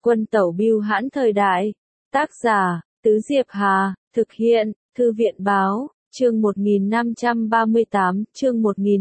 Quân tẩu bưu hãn thời đại. Tác giả, Tứ Diệp Hà, thực hiện, Thư viện báo, chương 1538, chương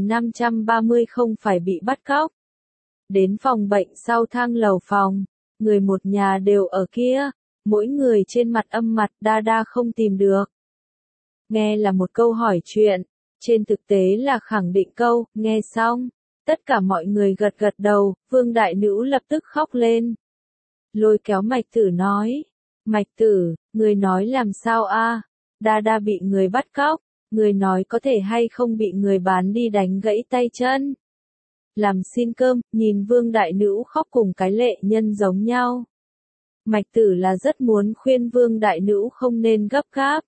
1530 không phải bị bắt cóc. Đến phòng bệnh sau thang lầu phòng, người một nhà đều ở kia, mỗi người trên mặt âm mặt đa không tìm được. Nghe là một câu hỏi chuyện, trên thực tế là khẳng định câu, nghe xong, tất cả mọi người gật gật đầu, Vương Đại Nữ lập tức khóc lên. Lôi kéo Mạch Tử nói, Mạch Tử, người nói làm sao a? Đa bị người bắt cóc, người nói có thể hay không bị người bán đi đánh gãy tay chân. Làm xin cơm, nhìn Vương Đại Nữ khóc cùng cái lệ nhân giống nhau. Mạch Tử là rất muốn khuyên Vương Đại Nữ không nên gấp gáp.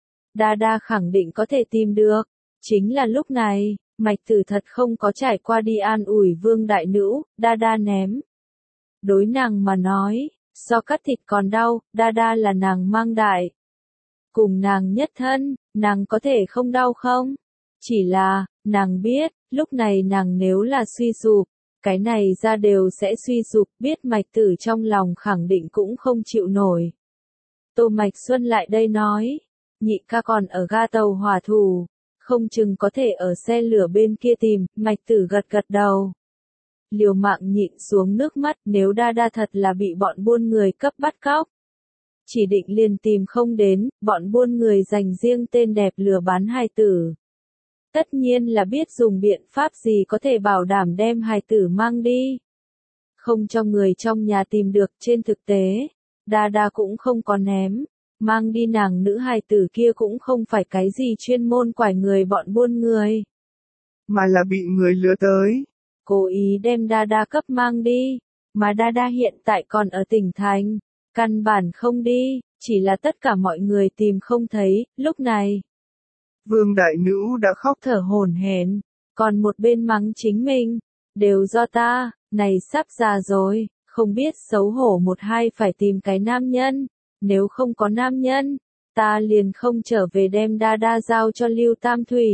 Đa khẳng định có thể tìm được. Chính là lúc này, Mạch Tử thật không có trải qua đi an ủi Vương Đại Nữ, đa ném. Đối nàng mà nói, so cắt thịt còn đau, đa là nàng mang đại. Cùng nàng nhất thân, nàng có thể không đau không? Chỉ là, nàng biết, lúc này nàng nếu là suy sụp, cái này ra đều sẽ suy sụp, biết Mạch Tử trong lòng khẳng định cũng không chịu nổi. Tô Mạch Xuân lại đây nói, nhị ca còn ở ga tàu hỏa thủ, không chừng có thể ở xe lửa bên kia tìm, Mạch Tử gật đầu. Liều mạng nhịn xuống nước mắt, nếu đa thật là bị bọn buôn người cấp bắt cóc. Chỉ định liền tìm không đến, bọn buôn người dành riêng tên đẹp lừa bán hài tử. Tất nhiên là biết dùng biện pháp gì có thể bảo đảm đem hài tử mang đi. Không cho người trong nhà tìm được, trên thực tế, đa cũng không có ném. Mang đi nàng nữ hài tử kia cũng không phải cái gì chuyên môn quải người bọn buôn người. Mà là bị người lừa tới. Cố ý đem đa cấp mang đi. Mà đa hiện tại còn ở tỉnh thành. Căn bản không đi, chỉ là tất cả mọi người tìm không thấy, lúc này. Vương Đại Nữ đã khóc thở hổn hển, còn một bên mắng chính mình. Đều do ta, này sắp già rồi, không biết xấu hổ một hai phải tìm cái nam nhân. Nếu không có nam nhân, ta liền không trở về đem đa giao cho Lưu Tam Thủy.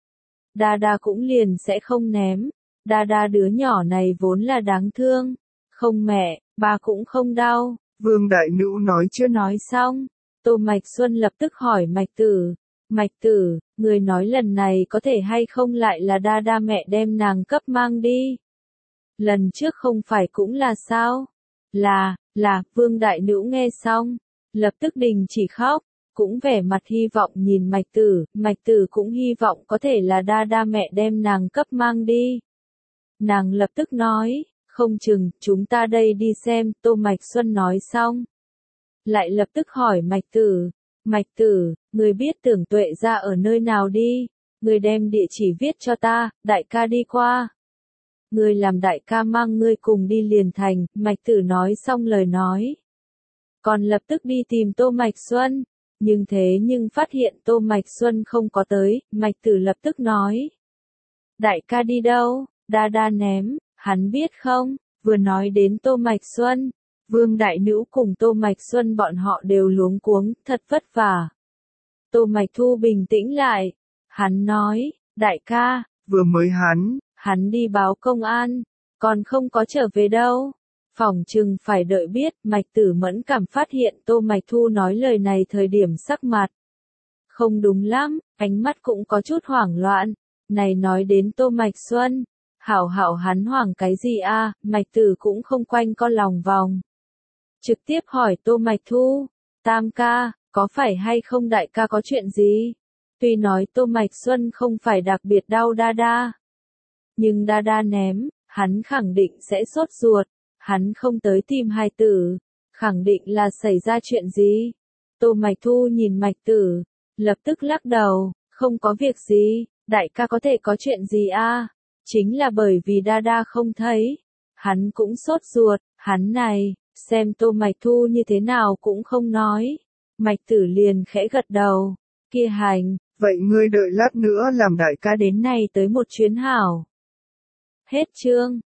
Đa cũng liền sẽ không ném. Đa đứa nhỏ này vốn là đáng thương. Không mẹ, ba cũng không đau. Vương Đại Nữ nói chưa nói xong. Tô Mạch Xuân lập tức hỏi Mạch Tử. Mạch Tử, người nói lần này có thể hay không lại là đa mẹ đem nàng cấp mang đi. Lần trước không phải cũng là sao? Là, Vương Đại Nữ nghe xong. Lập tức đình chỉ khóc, cũng vẻ mặt hy vọng nhìn Mạch Tử cũng hy vọng có thể là đa mẹ đem nàng cấp mang đi. Nàng lập tức nói, không chừng, chúng ta đây đi xem, Tô Mạch Xuân nói xong. Lại lập tức hỏi Mạch Tử, người biết Tưởng Tuệ ra ở nơi nào đi, người đem địa chỉ viết cho ta, đại ca đi qua. Người làm đại ca mang ngươi cùng đi liền thành, Mạch Tử nói xong lời nói. Còn lập tức đi tìm Tô Mạch Xuân, nhưng phát hiện Tô Mạch Xuân không có tới, Mạch Tử lập tức nói. Đại ca đi đâu, đa ném, hắn biết không, vừa nói đến Tô Mạch Xuân, Vương Đại Nữ cùng Tô Mạch Xuân bọn họ đều luống cuống, thật vất vả. Tô Mạch Thu bình tĩnh lại, hắn nói, đại ca, vừa mới hắn đi báo công an, còn không có trở về đâu. Phỏng chừng phải đợi biết, Mạch Tử mẫn cảm phát hiện Tô Mạch Thu nói lời này thời điểm sắc mặt. Không đúng lắm, ánh mắt cũng có chút hoảng loạn, này nói đến Tô Mạch Xuân, hảo hắn hoảng cái gì a? Mạch Tử cũng không quanh co lòng vòng. Trực tiếp hỏi Tô Mạch Thu, Tam ca, có phải hay không đại ca có chuyện gì? Tuy nói Tô Mạch Xuân không phải đặc biệt đau đa, nhưng đa ném, hắn khẳng định sẽ sốt ruột. Hắn không tới tìm hài tử, khẳng định là xảy ra chuyện gì. Tô Mạch Thu nhìn Mạch Tử, lập tức lắc đầu, không có việc gì, đại ca có thể có chuyện gì a? Chính là bởi vì đa không thấy, hắn cũng sốt ruột, hắn này, xem Tô Mạch Thu như thế nào cũng không nói. Mạch Tử liền khẽ gật đầu, kia hành, vậy ngươi đợi lát nữa làm đại ca đến này tới một chuyến hảo. Hết chương.